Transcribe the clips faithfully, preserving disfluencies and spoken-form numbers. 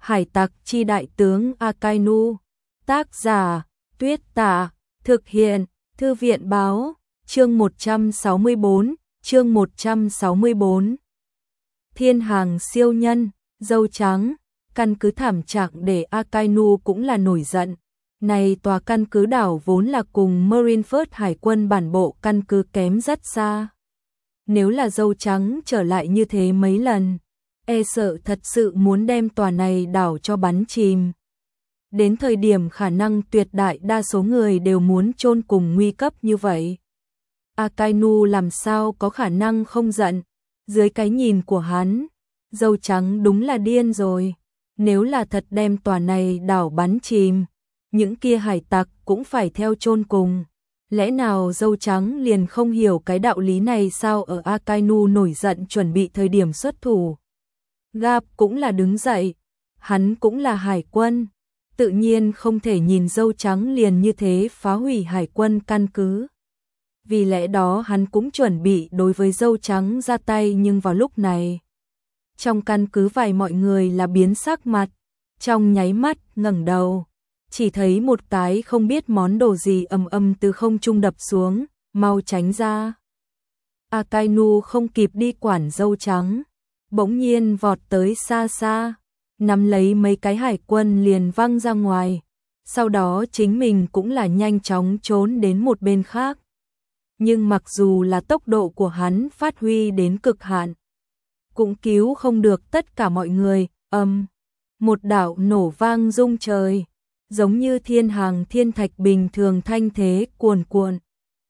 Hải tặc chi đại tướng Akainu. Tác giả, Tuyết Tả. Thực hiện, Thư viện báo. Chương một trăm sáu mươi bốn, chương một trăm sáu mươi bốn. Thiên hàng siêu nhân, dâu trắng. Căn cứ thảm trạng để Akainu cũng là nổi giận. Này tòa căn cứ đảo vốn là cùng Marineford hải quân bản bộ căn cứ kém rất xa. Nếu là dâu trắng trở lại như thế mấy lần, e sợ thật sự muốn đem tòa này đảo cho bắn chìm. Đến thời điểm khả năng tuyệt đại đa số người đều muốn chôn cùng nguy cấp như vậy. Akainu làm sao có khả năng không giận, dưới cái nhìn của hắn, dâu trắng đúng là điên rồi. Nếu là thật đem tòa này đảo bắn chìm, những kia hải tặc cũng phải theo chôn cùng. Lẽ nào dâu trắng liền không hiểu cái đạo lý này sao? Ở Akainu nổi giận chuẩn bị thời điểm xuất thủ, Garp cũng là đứng dậy, hắn cũng là hải quân, tự nhiên không thể nhìn dâu trắng liền như thế phá hủy hải quân căn cứ. Vì lẽ đó hắn cũng chuẩn bị đối với dâu trắng ra tay, nhưng vào lúc này, trong căn cứ vài mọi người là biến sắc mặt, trong nháy mắt ngẩng đầu, chỉ thấy một cái không biết món đồ gì ầm ầm từ không trung đập xuống, mau tránh ra. Akainu không kịp đi quản dâu trắng, bỗng nhiên vọt tới xa xa, nắm lấy mấy cái hải quân liền văng ra ngoài, sau đó chính mình cũng là nhanh chóng trốn đến một bên khác. Nhưng mặc dù là tốc độ của hắn phát huy đến cực hạn, cũng cứu không được tất cả mọi người. Âm, một đạo nổ vang rung trời, giống như thiên hàng thiên thạch bình thường thanh thế cuồn cuộn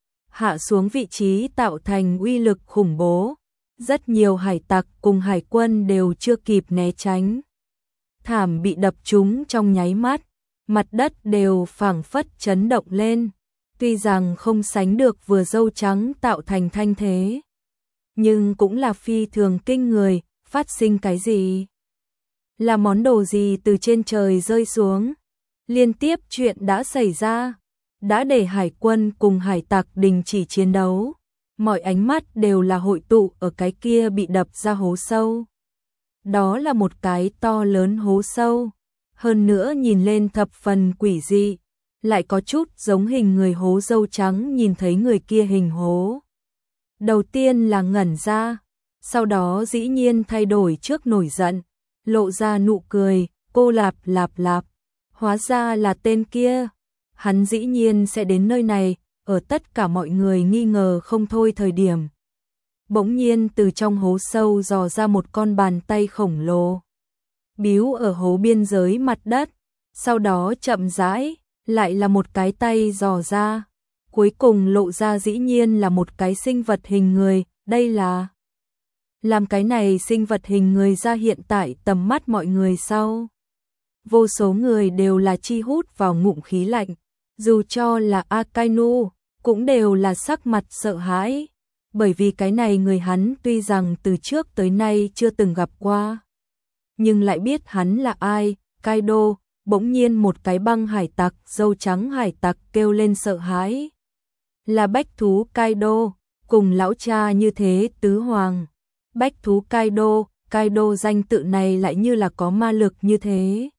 hạ xuống vị trí, tạo thành uy lực khủng bố. Rất nhiều hải tặc cùng hải quân đều chưa kịp né tránh, thảm bị đập trúng trong nháy mắt, mặt đất đều phảng phất chấn động lên. Tuy rằng không sánh được vừa dâu trắng tạo thành thanh thế, nhưng cũng là phi thường kinh người. Phát sinh cái gì? Là món đồ gì từ trên trời rơi xuống? Liên tiếp chuyện đã xảy ra, đã để hải quân cùng hải tặc đình chỉ chiến đấu. Mọi ánh mắt đều là hội tụ ở cái kia bị đập ra hố sâu. Đó là một cái to lớn hố sâu, hơn nữa nhìn lên thập phần quỷ dị, lại có chút giống hình người hố. Dâu trắng nhìn thấy người kia hình hố, đầu tiên là ngẩn ra, sau đó dĩ nhiên thay đổi trước nổi giận, lộ ra nụ cười. Cô lạp lạp lạp, hóa ra là tên kia, hắn dĩ nhiên sẽ đến nơi này. Ở tất cả mọi người nghi ngờ không thôi thời điểm, bỗng nhiên từ trong hố sâu dò ra một con bàn tay khổng lồ, bíu ở hố biên giới mặt đất, sau đó chậm rãi, lại là một cái tay dò ra, cuối cùng lộ ra dĩ nhiên là một cái sinh vật hình người. Đây là làm cái này sinh vật hình người ra hiện tại tầm mắt mọi người sau, vô số người đều là chi hút vào ngụm khí lạnh, dù cho là Akainu cũng đều là sắc mặt sợ hãi, bởi vì cái này người hắn tuy rằng từ trước tới nay chưa từng gặp qua, nhưng lại biết hắn là ai. Kaido. Bỗng nhiên một cái băng hải tặc, dâu trắng hải tặc kêu lên sợ hãi. Là bách thú Kaido, cùng lão cha như thế tứ hoàng. Bách thú Kaido, Kaido danh tự này lại như là có ma lực như thế.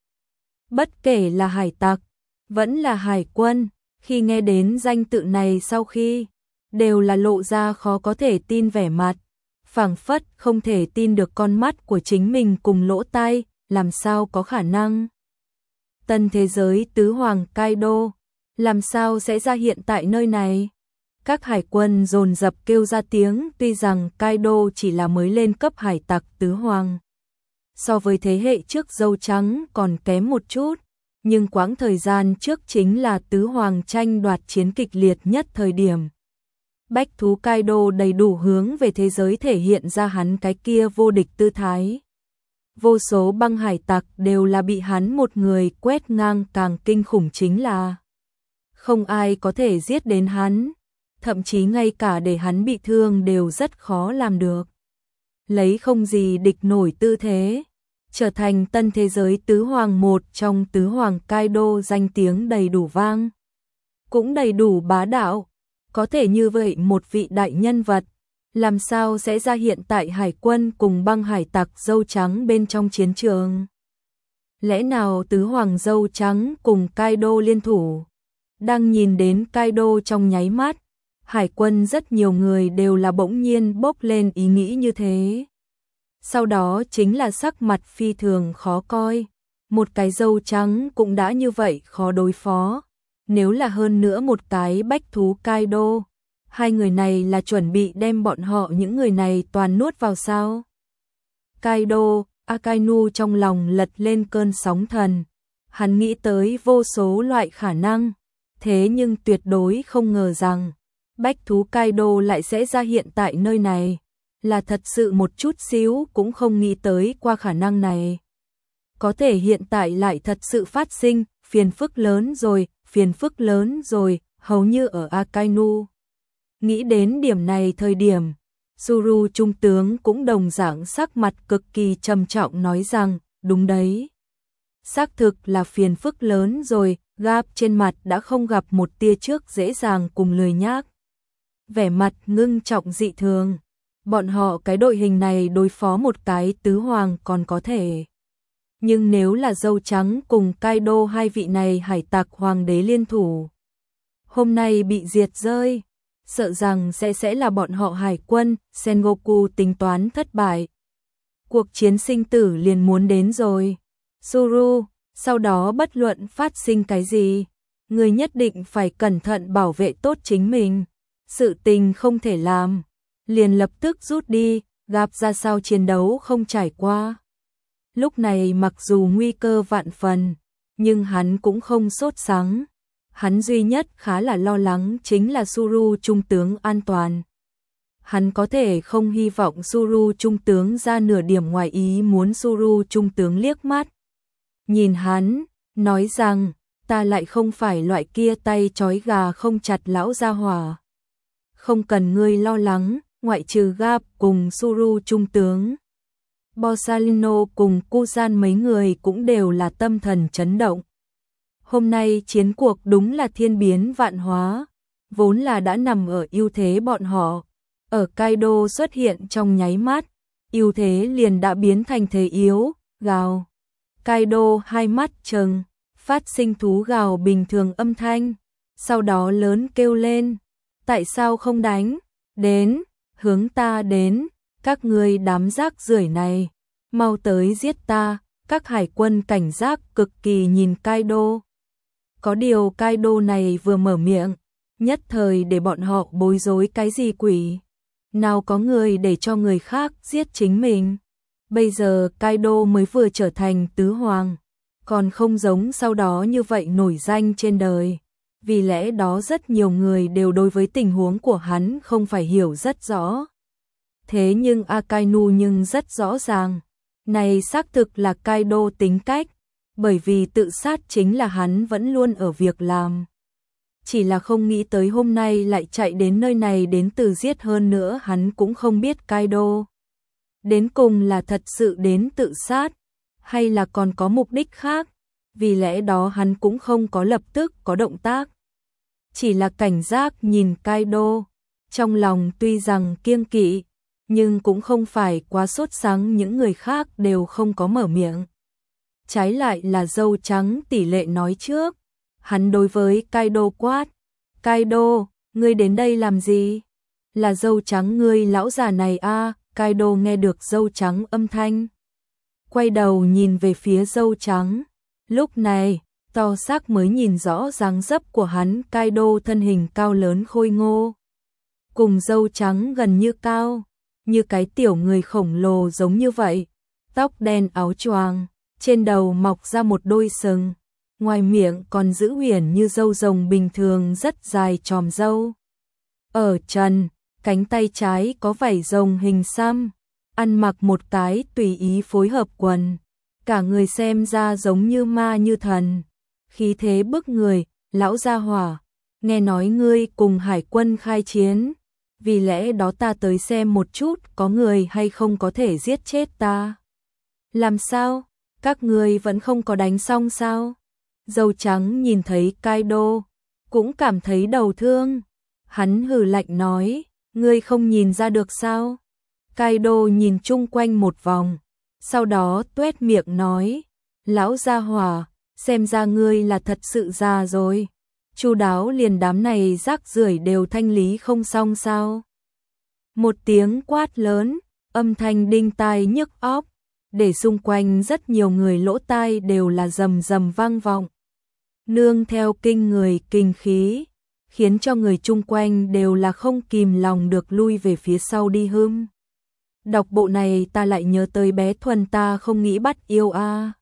Bất kể là hải tặc, vẫn là hải quân, khi nghe đến danh tự này sau khi, đều là lộ ra khó có thể tin vẻ mặt, phảng phất không thể tin được con mắt của chính mình cùng lỗ tai. Làm sao có khả năng? Tân thế giới tứ hoàng Kaido, làm sao sẽ ra hiện tại nơi này? Các hải quân dồn dập kêu ra tiếng. Tuy rằng Kaido chỉ là mới lên cấp hải tặc tứ hoàng, so với thế hệ trước dâu trắng còn kém một chút, nhưng quãng thời gian trước chính là tứ hoàng tranh đoạt chiến kịch liệt nhất thời điểm. Bách thú Kaido đầy đủ hướng về thế giới thể hiện ra hắn cái kia vô địch tư thái. Vô số băng hải tặc đều là bị hắn một người quét ngang, càng kinh khủng chính là không ai có thể giết đến hắn, thậm chí ngay cả để hắn bị thương đều rất khó làm được. Lấy không gì địch nổi tư thế, trở thành tân thế giới tứ hoàng. Một trong tứ hoàng Kaido danh tiếng đầy đủ vang, cũng đầy đủ bá đạo. Có thể như vậy một vị đại nhân vật, làm sao sẽ ra hiện tại hải quân cùng băng hải tặc dâu trắng bên trong chiến trường? Lẽ nào tứ hoàng dâu trắng cùng Kaido liên thủ? Đang nhìn đến Kaido trong nháy mắt, hải quân rất nhiều người đều là bỗng nhiên bốc lên ý nghĩ như thế. Sau đó chính là sắc mặt phi thường khó coi, một cái dâu trắng cũng đã như vậy khó đối phó, nếu là hơn nữa một cái bách thú Kaido, hai người này là chuẩn bị đem bọn họ những người này toàn nuốt vào sao? Kaido, Akainu trong lòng lật lên cơn sóng thần, hắn nghĩ tới vô số loại khả năng, thế nhưng tuyệt đối không ngờ rằng bách thú Kaido lại sẽ ra hiện tại nơi này, là thật sự một chút xíu cũng không nghĩ tới qua khả năng này. Có thể hiện tại lại thật sự phát sinh, phiền phức lớn rồi, phiền phức lớn rồi, hầu như ở Akainu. Nghĩ đến điểm này thời điểm, Zuru trung tướng cũng đồng dạng sắc mặt cực kỳ trầm trọng nói rằng, đúng đấy. Xác thực là phiền phức lớn rồi, Gap trên mặt đã không gặp một tia trước dễ dàng cùng lười nhác. Vẻ mặt ngưng trọng dị thường, bọn họ cái đội hình này đối phó một cái tứ hoàng còn có thể. Nhưng nếu là dâu trắng cùng Kaido hai vị này hải tặc hoàng đế liên thủ, hôm nay bị diệt rơi, sợ rằng sẽ sẽ là bọn họ hải quân, Sengoku tính toán thất bại. Cuộc chiến sinh tử liền muốn đến rồi. Zuru, sau đó bất luận phát sinh cái gì, người nhất định phải cẩn thận bảo vệ tốt chính mình. Sự tình không thể làm, liền lập tức rút đi, gặp ra sao chiến đấu không trải qua. Lúc này mặc dù nguy cơ vạn phần, nhưng hắn cũng không sốt sắng. Hắn duy nhất khá là lo lắng chính là Zuru trung tướng an toàn. Hắn có thể không hy vọng Zuru trung tướng ra nửa điểm ngoài ý muốn. Zuru trung tướng liếc mắt nhìn hắn, nói rằng, ta lại không phải loại kia tay trói gà không chặt lão gia hỏa. Không cần ngươi lo lắng, ngoại trừ Gap cùng Zuru trung tướng. Borsalino cùng Kuzan mấy người cũng đều là tâm thần chấn động. Hôm nay chiến cuộc đúng là thiên biến vạn hóa, vốn là đã nằm ở ưu thế bọn họ. Ở Kaido xuất hiện trong nháy mắt, ưu thế liền đã biến thành thế yếu, gào. Kaido hai mắt trừng, phát sinh thú gào bình thường âm thanh, sau đó lớn kêu lên, tại sao không đánh, đến, hướng ta đến, các ngươi đám rác rưởi này, mau tới giết ta, các hải quân cảnh giác cực kỳ nhìn Kaido. Có điều Kaido này vừa mở miệng, nhất thời để bọn họ bối rối cái gì quỷ. Nào có người để cho người khác giết chính mình. Bây giờ Kaido mới vừa trở thành tứ hoàng, còn không giống sau đó như vậy nổi danh trên đời. Vì lẽ đó rất nhiều người đều đối với tình huống của hắn không phải hiểu rất rõ. Thế nhưng Akainu nhưng rất rõ ràng, này xác thực là Kaido tính cách, bởi vì tự sát chính là hắn vẫn luôn ở việc làm. Chỉ là không nghĩ tới hôm nay lại chạy đến nơi này đến từ giết, hơn nữa hắn cũng không biết Kaido đến cùng là thật sự đến tự sát, hay là còn có mục đích khác, vì lẽ đó hắn cũng không có lập tức có động tác. Chỉ là cảnh giác nhìn Kaido, trong lòng tuy rằng kiêng kỵ, nhưng cũng không phải quá sốt sắng. Những người khác đều không có mở miệng. Trái lại là dâu trắng tỷ lệ nói trước, hắn đối với Kaido quát, Kaido, ngươi đến đây làm gì? Là dâu trắng ngươi lão già này a. À? Kaido nghe được dâu trắng âm thanh, quay đầu nhìn về phía dâu trắng, lúc này, to xác mới nhìn rõ dáng dấp của hắn. Kaido thân hình cao lớn khôi ngô, cùng dâu trắng gần như cao, như cái tiểu người khổng lồ giống như vậy, tóc đen áo choàng, trên đầu mọc ra một đôi sừng, ngoài miệng còn giữ huyền như râu rồng bình thường rất dài chòm râu. Ở chân, cánh tay trái có vảy rồng hình xăm, ăn mặc một cái tùy ý phối hợp quần, cả người xem ra giống như ma như thần, khí thế bức người. Lão gia hỏa, nghe nói ngươi cùng hải quân khai chiến, vì lẽ đó ta tới xem một chút có người hay không có thể giết chết ta. Làm sao? Các ngươi vẫn không có đánh xong sao? Dâu trắng nhìn thấy Kaido, cũng cảm thấy đầu thương. Hắn hừ lạnh nói, ngươi không nhìn ra được sao? Kaido nhìn chung quanh một vòng, sau đó tuét miệng nói, Lão gia hỏa, xem ra ngươi là thật sự già rồi. Chu Đáo liền đám này rác rưởi đều thanh lý không xong sao? Một tiếng quát lớn, âm thanh đinh tai nhức óc, để xung quanh rất nhiều người lỗ tai đều là rầm rầm vang vọng. Nương theo kinh người kinh khí, khiến cho người chung quanh đều là không kìm lòng được lui về phía sau đi hưm. Đọc bộ này ta lại nhớ tới bé Thuần ta không nghĩ bắt yêu a.